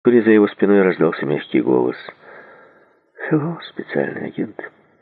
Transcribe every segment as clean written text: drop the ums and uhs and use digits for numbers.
Вскоре за его спиной раздался мягкий голос. «Hello, специальный агент».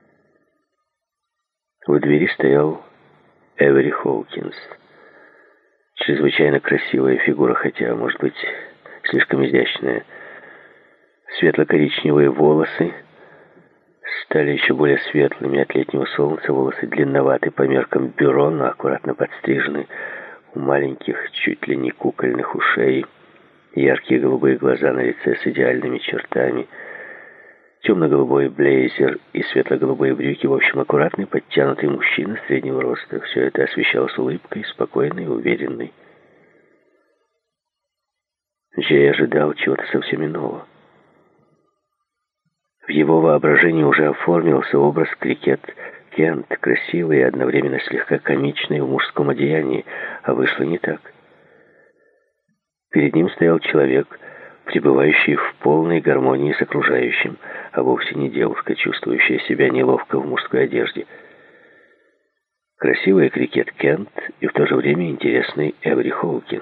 В двери стоял Эвери Хоукинс. Чрезвычайно красивая фигура, хотя, может быть, слишком изящная. Светло-коричневые волосы стали еще более светлыми от летнего солнца. Волосы длинноваты по меркам бюро, но аккуратно подстрижены. У маленьких, чуть ли не кукольных ушей. Яркие голубые глаза на лице с идеальными чертами. Темно-голубой блейзер и светло-голубые брюки. В общем, аккуратный, подтянутый мужчина среднего роста. Все это освещалось улыбкой, спокойной, уверенной. Джей ожидал чего-то совсем иного. В его воображении уже оформился образ Крикет Кент, красивый и одновременно слегка комичный в мужском одеянии, а вышло не так. Перед ним стоял человек, пребывающий в полной гармонии с окружающим, а вовсе не девушка, чувствующая себя неловко в мужской одежде. Красивая Крикет Кент и в то же время интересный Эвери Хоукинс.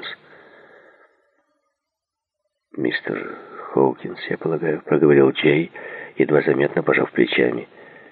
«Мистер Хоукинс, я полагаю», — проговорил Джей, едва заметно пожав плечами.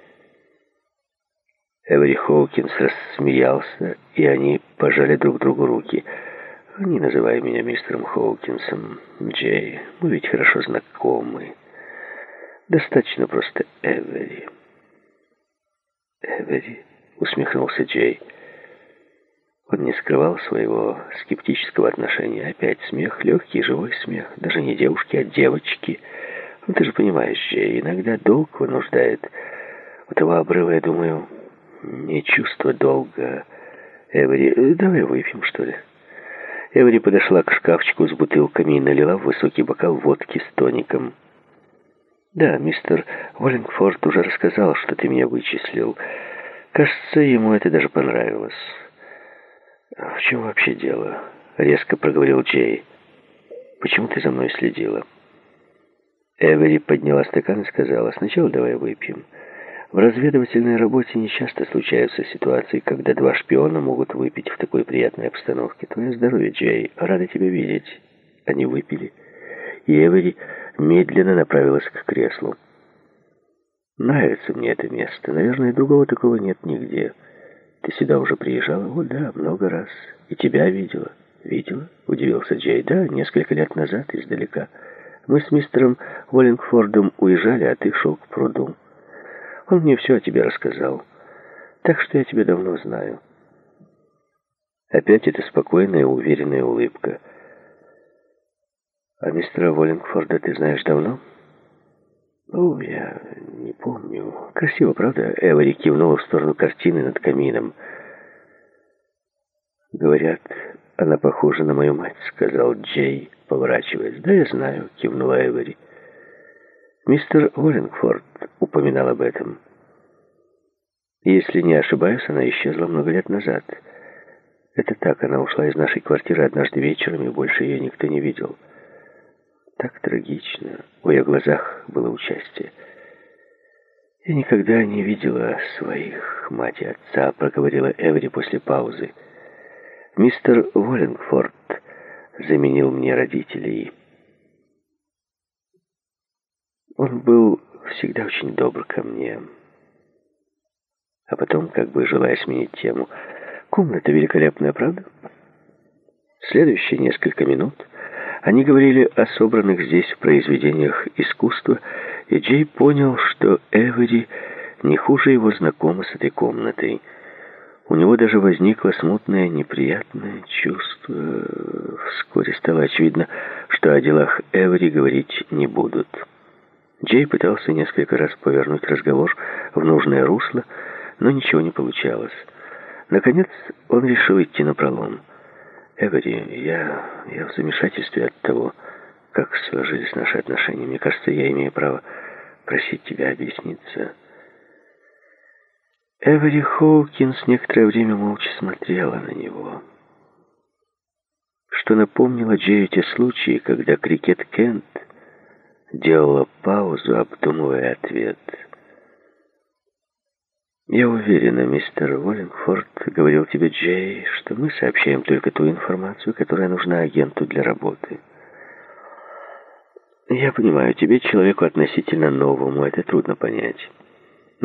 Эвери Хоукинс рассмеялся, и они пожали друг другу руки. «Не называй меня мистером Хоукинсом, Джей, мы ведь хорошо знакомы. Достаточно просто Эвери». «Эвери?» — усмехнулся Джей. Он не скрывал своего скептического отношения. Опять смех, легкий, живой смех. Даже не девушки, а девочки. Ну, ты же понимаешь, Джей, иногда долг вынуждает. У того обрыва, я думаю, не чувство долга. Эвери, давай выпьем, что ли? Эвери подошла к шкафчику с бутылками и налила в высокий бокал водки с тоником. «Да, мистер Уоллингфорд уже рассказал, что ты меня вычислил. Кажется, ему это даже понравилось». «В чем вообще дело?» — резко проговорил Джей. «Почему ты за мной следила?» Эвери подняла стакан и сказала: «Сначала давай выпьем. В разведывательной работе нечасто случаются ситуации, когда два шпиона могут выпить в такой приятной обстановке. Твое здоровье, Джей. Рада тебя видеть». Они выпили, и Эвери медленно направилась к креслу. «Нравится мне это место. Наверное, другого такого нет нигде. Ты сюда уже приезжала?» «О, да, много раз. И тебя видела». «Видела?» — удивился Джей. «Да, несколько лет назад, издалека. Мы с мистером Уоллингфордом уезжали, а ты шел к пруду. Он мне все о тебе рассказал. Так что я тебя давно знаю». Опять эта спокойная, уверенная улыбка. «А мистера Уоллингфорда ты знаешь давно?» «Ну, я не помню. Красиво, правда?» Эвери кивнула в сторону картины над камином. «Говорят, она похожа на мою мать», — сказал Джей, поворачиваясь. «Да, я знаю», — кивнула Эвери. «Мистер Уоллингфорд упоминал об этом. Если не ошибаюсь, она исчезла много лет назад. Это так, она ушла из нашей квартиры однажды вечером, и больше ее никто не видел. Так трагично. В ее глазах было участие. Я никогда не видела своих мать и отца», — проговорила Эвери после паузы. «Мистер Уоллингфорд заменил мне родителей. Он был всегда очень добр ко мне». А потом, как бы желая сменить тему: «Комната великолепная, правда?» Следующие несколько минут они говорили о собранных здесь произведениях искусства, и Джей понял, что Эвери не хуже его знакома с этой комнатой. У него даже возникло смутное, неприятное чувство. Вскоре стало очевидно, что о делах Эвери говорить не будут. Джей пытался несколько раз повернуть разговор в нужное русло, но ничего не получалось. Наконец он решил идти напролом. «Эвери, я в замешательстве от того, как сложились наши отношения. Мне кажется, я имею право просить тебя объясниться». Эвери Хоукинс некоторое время молча смотрела на него, что напомнило Джею те случаи, когда Крикет Кент делала паузу, обдумывая ответ. «Я уверена, мистер Уоллингфорд говорил тебе, Джей, что мы сообщаем только ту информацию, которая нужна агенту для работы. Я понимаю, тебе, человеку относительно новому, это трудно понять.